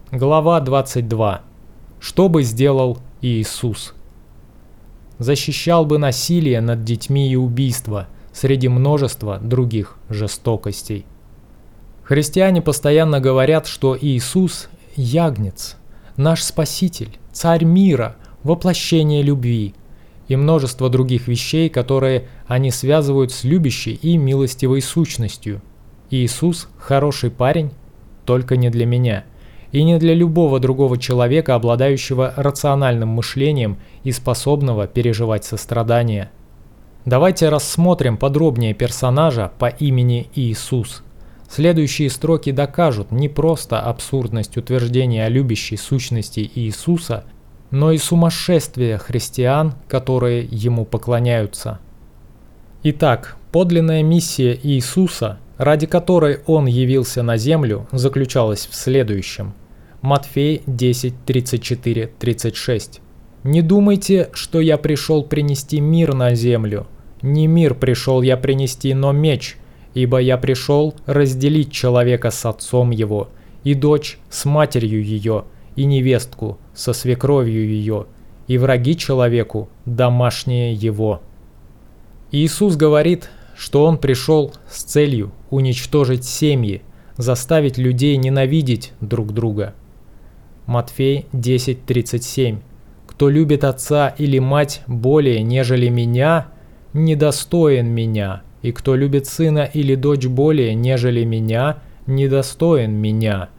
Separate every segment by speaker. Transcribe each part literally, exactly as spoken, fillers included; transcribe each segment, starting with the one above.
Speaker 1: Глава двадцать два. Что бы сделал Иисус? Защищал бы насилие над детьми и убийство среди множества других жестокостей. Христиане постоянно говорят, что Иисус – Ягнец, наш Спаситель, Царь мира, воплощение любви и множество других вещей, которые они связывают с любящей и милостивой сущностью. Иисус – хороший парень, только не для меня – и не для любого другого человека, обладающего рациональным мышлением и способного переживать сострадание. Давайте рассмотрим подробнее персонажа по имени Иисус. Следующие строки докажут не просто абсурдность утверждения о любящей сущности Иисуса, но и сумасшествие христиан, которые ему поклоняются. Итак, подлинная миссия Иисуса, ради которой Он явился на землю, заключалась в следующем. Матфей десять, тридцать четыре, тридцать шесть. «Не думайте, что я пришел принести мир на землю. Не мир пришел я принести, но меч, ибо я пришел разделить человека с отцом его, и дочь с матерью ее, и невестку со свекровью ее, и враги человеку домашние его». Иисус говорит, что Он пришел с целью уничтожить семьи, заставить людей ненавидеть друг друга. Матфей десять, тридцать семь. «Кто любит отца или мать более, нежели меня, недостоин меня, и кто любит сына или дочь более, нежели меня, недостоин меня».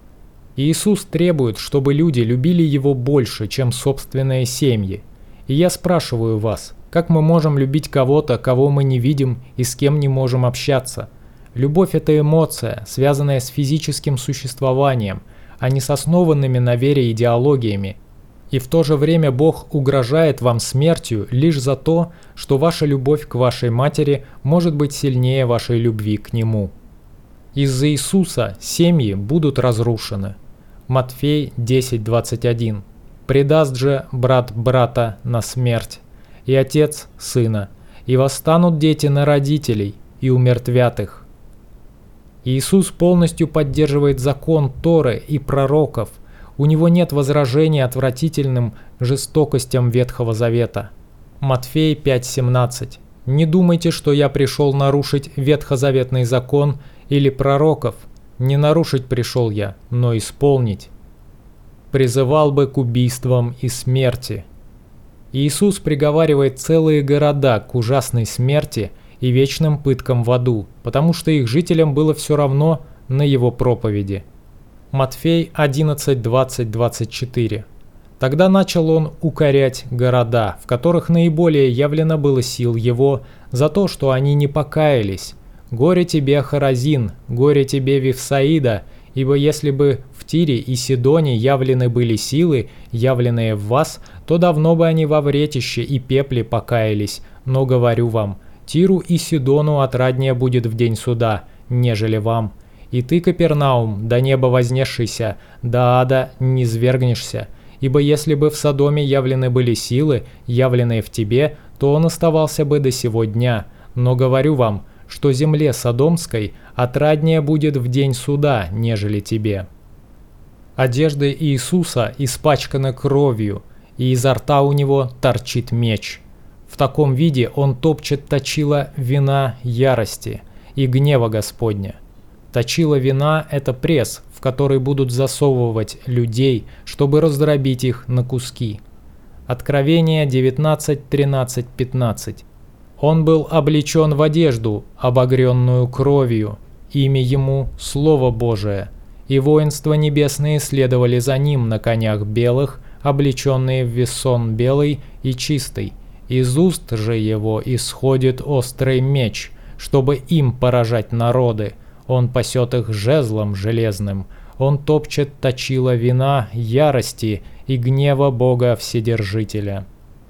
Speaker 1: Иисус требует, чтобы люди любили Его больше, чем собственные семьи. И я спрашиваю вас, как мы можем любить кого-то, кого мы не видим и с кем не можем общаться? Любовь – это эмоция, связанная с физическим существованием, а не с основанными на вере идеологиями. И в то же время Бог угрожает вам смертью лишь за то, что ваша любовь к вашей матери может быть сильнее вашей любви к Нему. Из-за Иисуса семьи будут разрушены. Матфей десять, двадцать один. «Предаст же брат брата на смерть, и отец сына, и восстанут дети на родителей, и умертвят их». Иисус полностью поддерживает закон Торы и пророков. У Него нет возражений отвратительным жестокостям Ветхого Завета. Матфей пять, семнадцать. «Не думайте, что я пришел нарушить ветхозаветный закон или пророков. Не нарушить пришел я, но исполнить. Призывал бы к убийствам и смерти». Иисус приговаривает целые города к ужасной смерти и вечным пыткам в аду, потому что их жителям было все равно на Его проповеди. Матфей одиннадцать, двадцать, двадцать четыре. «Тогда начал Он укорять города, в которых наиболее явлено было сил Его, за то, что они не покаялись. Горе тебе, Хоразин, горе тебе, Вифсаида, ибо если бы в Тире и Сидоне явлены были силы, явленные в вас, то давно бы они во вретище и пепле покаялись. Но говорю вам, Тиру и Сидону отраднее будет в день суда, нежели вам. И ты, Капернаум, до неба вознесшийся, до ада не свергнешься. Ибо если бы в Содоме явлены были силы, явленные в тебе, то он оставался бы до сего дня. Но говорю вам, что земле Содомской отраднее будет в день суда, нежели тебе». Одежды Иисуса испачканы кровью, и изо рта у него торчит меч. В таком виде он топчет точила вина ярости и гнева Господня. Точила вина – это пресс, в который будут засовывать людей, чтобы раздробить их на куски. Откровение девятнадцать, тринадцать, пятнадцать. «Он был облечен в одежду, обогренную кровью, имя ему – Слово Божие, и воинства небесные следовали за ним на конях белых, облеченные в весон белый и чистый. Из уст же его исходит острый меч, чтобы им поражать народы. Он пасет их жезлом железным, он топчет точила вина ярости и гнева Бога Вседержителя».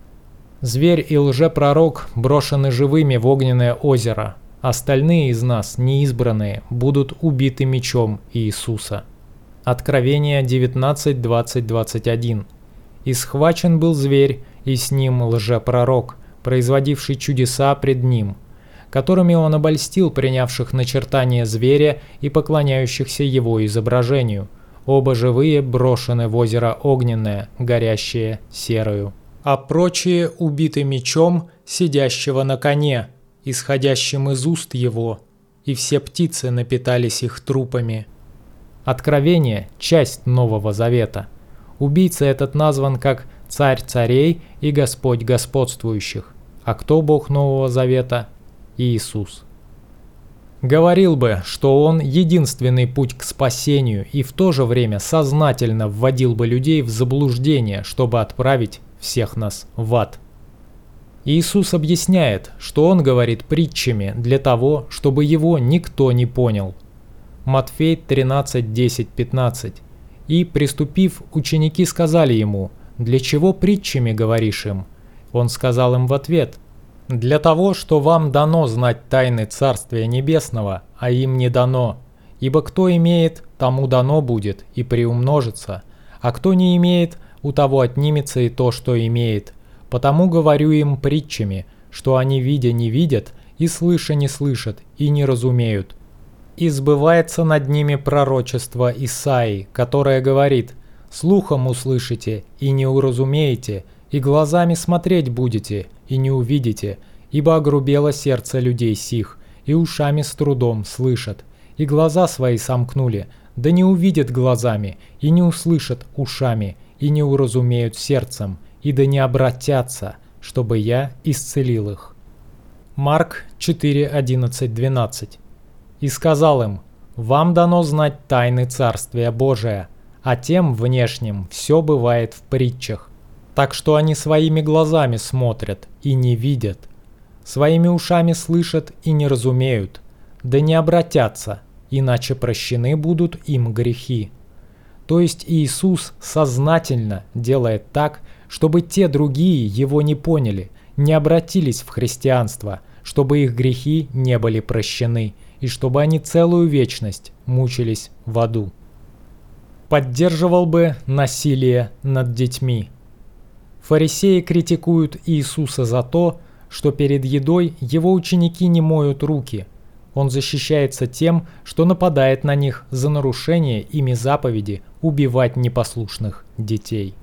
Speaker 1: Зверь и лжепророк брошены живыми в огненное озеро. Остальные из нас, неизбранные, будут убиты мечом Иисуса. Откровение девятнадцать, двадцать, двадцать один. «И схвачен был зверь, и с ним лжепророк, производивший чудеса пред ним, которыми он обольстил принявших начертание зверя и поклоняющихся его изображению. оба живые брошены в озеро огненное, горящее серою. А прочие убиты мечом сидящего на коне, исходящим из уст его, и все птицы напитались их трупами». Откровение – часть Нового Завета. Убийца этот назван как «Царь царей и Господь господствующих». А кто Бог Нового Завета? Иисус. Говорил бы, что Он единственный путь к спасению и в то же время сознательно вводил бы людей в заблуждение, чтобы отправить всех нас в ад. Иисус объясняет, что Он говорит притчами для того, чтобы Его никто не понял. Матфей тринадцать, десять, пятнадцать. «И, приступив, ученики сказали Ему: „Для чего притчами говоришь им?“ Он сказал им в ответ: „Для того, что вам дано знать тайны Царствия Небесного, а им не дано. Ибо кто имеет, тому дано будет и приумножится, а кто не имеет, у того отнимется и то, что имеет. Потому говорю им притчами, что они видя не видят, и слыша не слышат, и не разумеют. И сбывается над ними пророчество Исаии, которое говорит: слухом услышите и не уразумеете, и глазами смотреть будете и не увидите, ибо огрубело сердце людей сих, и ушами с трудом слышат, и глаза свои сомкнули, да не увидят глазами, и не услышат ушами, и не уразумеют сердцем, и да не обратятся, чтобы я исцелил их». Марк четыре, одиннадцать, двенадцать. «И сказал им: вам дано знать тайны Царствия Божия, а тем внешним все бывает в притчах. Так что они своими глазами смотрят и не видят, своими ушами слышат и не разумеют, да не обратятся, иначе прощены будут им грехи». То есть Иисус сознательно делает так, чтобы те другие Его не поняли, не обратились в христианство, чтобы их грехи не были прощены, и чтобы они целую вечность мучились в аду. Поддерживал бы насилие над детьми. Фарисеи критикуют Иисуса за то, что перед едой Его ученики не моют руки. Он защищается тем, что нападает на них за нарушение ими заповеди убивать непослушных детей.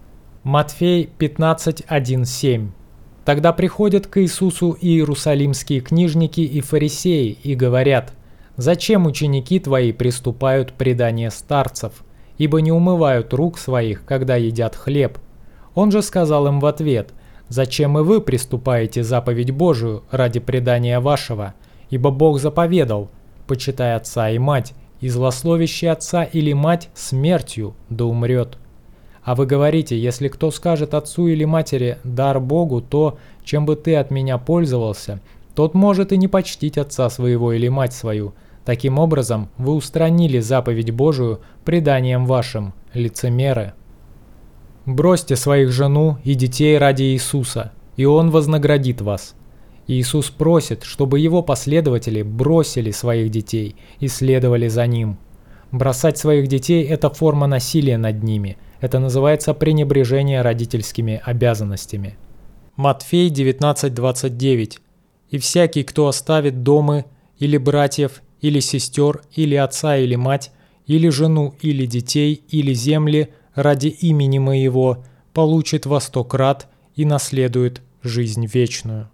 Speaker 1: Матфей пятнадцать, один, семь. «Тогда приходят к Иисусу иерусалимские книжники и фарисеи и говорят: „Зачем ученики твои приступают предание старцев, ибо не умывают рук своих, когда едят хлеб?“ Он же сказал им в ответ: „Зачем и вы приступаете заповедь Божию ради предания вашего? Ибо Бог заповедал: почитай отца и мать, и злословящий отца или мать смертью да умрет. А вы говорите: если кто скажет отцу или матери: дар Богу то, чем бы ты от меня пользовался, тот может и не почтить отца своего или мать свою. Таким образом, вы устранили заповедь Божию преданием вашим, лицемеры. Бросьте своих жену и детей ради Иисуса, и Он вознаградит вас». Иисус просит, чтобы Его последователи бросили своих детей и следовали за Ним. Бросать своих детей – это форма насилия над ними. Это называется пренебрежение родительскими обязанностями. Матфей девятнадцать, двадцать девять. «И всякий, кто оставит дома, или братьев, или сестер, или отца, или мать, или жену, или детей, или земли ради имени Моего, получит во сто крат и наследует жизнь вечную».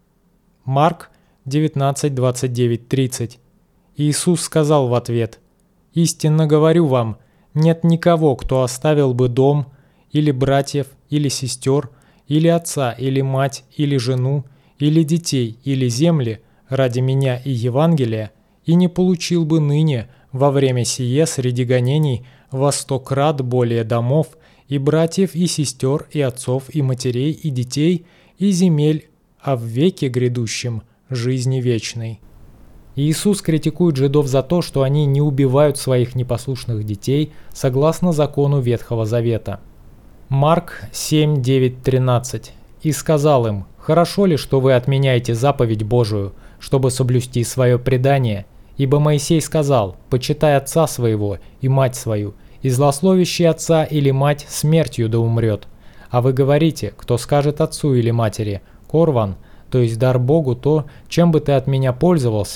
Speaker 1: Марк девятнадцать, двадцать девять, тридцать. Иисус сказал в ответ: «Истинно говорю вам, нет никого, кто оставил бы дом, или братьев, или сестер, или отца, или мать, или жену, или детей, или земли ради Меня и Евангелия, и не получил бы ныне во время сие среди гонений во сто крат более домов, и братьев, и сестер, и отцов, и матерей, и детей, и земель, а в веке грядущем жизни вечной». Иисус критикует жидов за то, что они не убивают своих непослушных детей согласно закону Ветхого Завета. Марк семь, девять, тринадцать. «И сказал им: хорошо ли, что вы отменяете заповедь Божию, чтобы соблюсти свое предание? Ибо Моисей сказал: почитай отца своего и мать свою, и злословящий отца или мать смертью да умрет. А вы говорите: кто скажет отцу или матери: корван, то есть дар Богу то, чем бы ты от меня пользовался,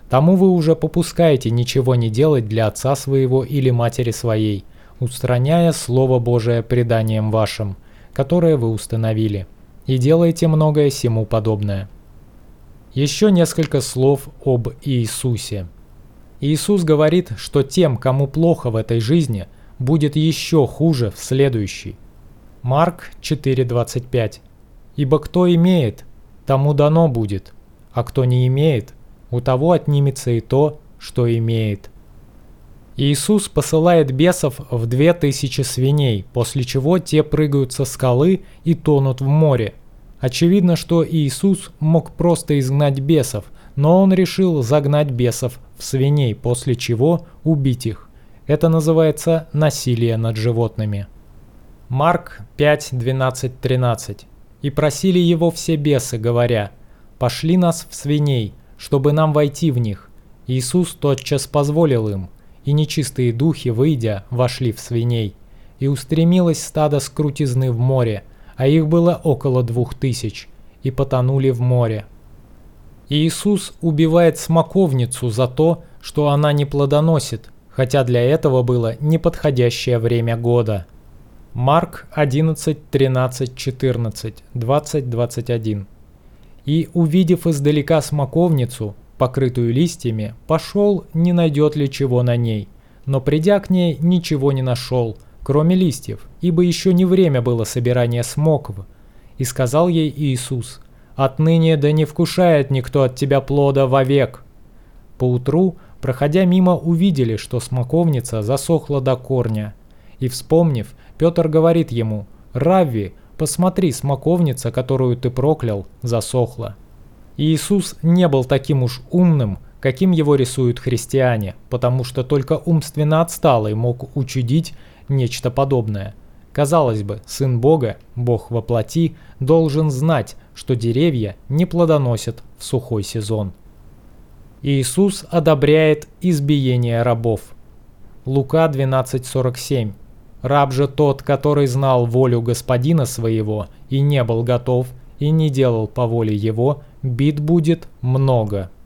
Speaker 1: тому вы уже попускаете ничего не делать для отца своего или матери своей, устраняя Слово Божие преданием вашим, которое вы установили, и делаете многое сему подобное». Еще несколько слов об Иисусе. Иисус говорит, что тем, кому плохо в этой жизни, будет еще хуже в следующей. Марк четыре двадцать пять. «Ибо кто имеет, тому дано будет, а кто не имеет, у того отнимется и то, что имеет». Иисус посылает бесов в две тысячи свиней, после чего те прыгают со скалы и тонут в море. Очевидно, что Иисус мог просто изгнать бесов, но Он решил загнать бесов в свиней, после чего убить их. Это называется насилие над животными. Марк пять двенадцать тринадцать. «И просили Его все бесы, говоря: пошли нас в свиней, чтобы нам войти в них. Иисус тотчас позволил им, и нечистые духи, выйдя, вошли в свиней. И устремилось стадо с крутизны в море, а их было около двух тысяч, и потонули в море». Иисус убивает смоковницу за то, что она не плодоносит, хотя для этого было неподходящее время года. Марк одиннадцать тринадцать четырнадцать, двадцать двадцать один. «И, увидев издалека смоковницу, покрытую листьями, пошел, не найдет ли чего на ней. Но придя к ней, ничего не нашел, кроме листьев, ибо еще не время было собирания смокв. И сказал ей Иисус: отныне да не вкушает никто от тебя плода вовек». Поутру, проходя мимо, увидели, что смоковница засохла до корня. И, вспомнив, Петр говорит ему: «Равви, посмотри, смоковница, которую ты проклял, засохла». Иисус не был таким уж умным, каким его рисуют христиане, потому что только умственно отсталый мог учудить нечто подобное. Казалось бы, Сын Бога, Бог во плоти, должен знать, что деревья не плодоносят в сухой сезон. Иисус одобряет избиение рабов. Лука двенадцать сорок семь. «Раб же тот, который знал волю господина своего и не был готов, и не делал по воле его, бит будет много».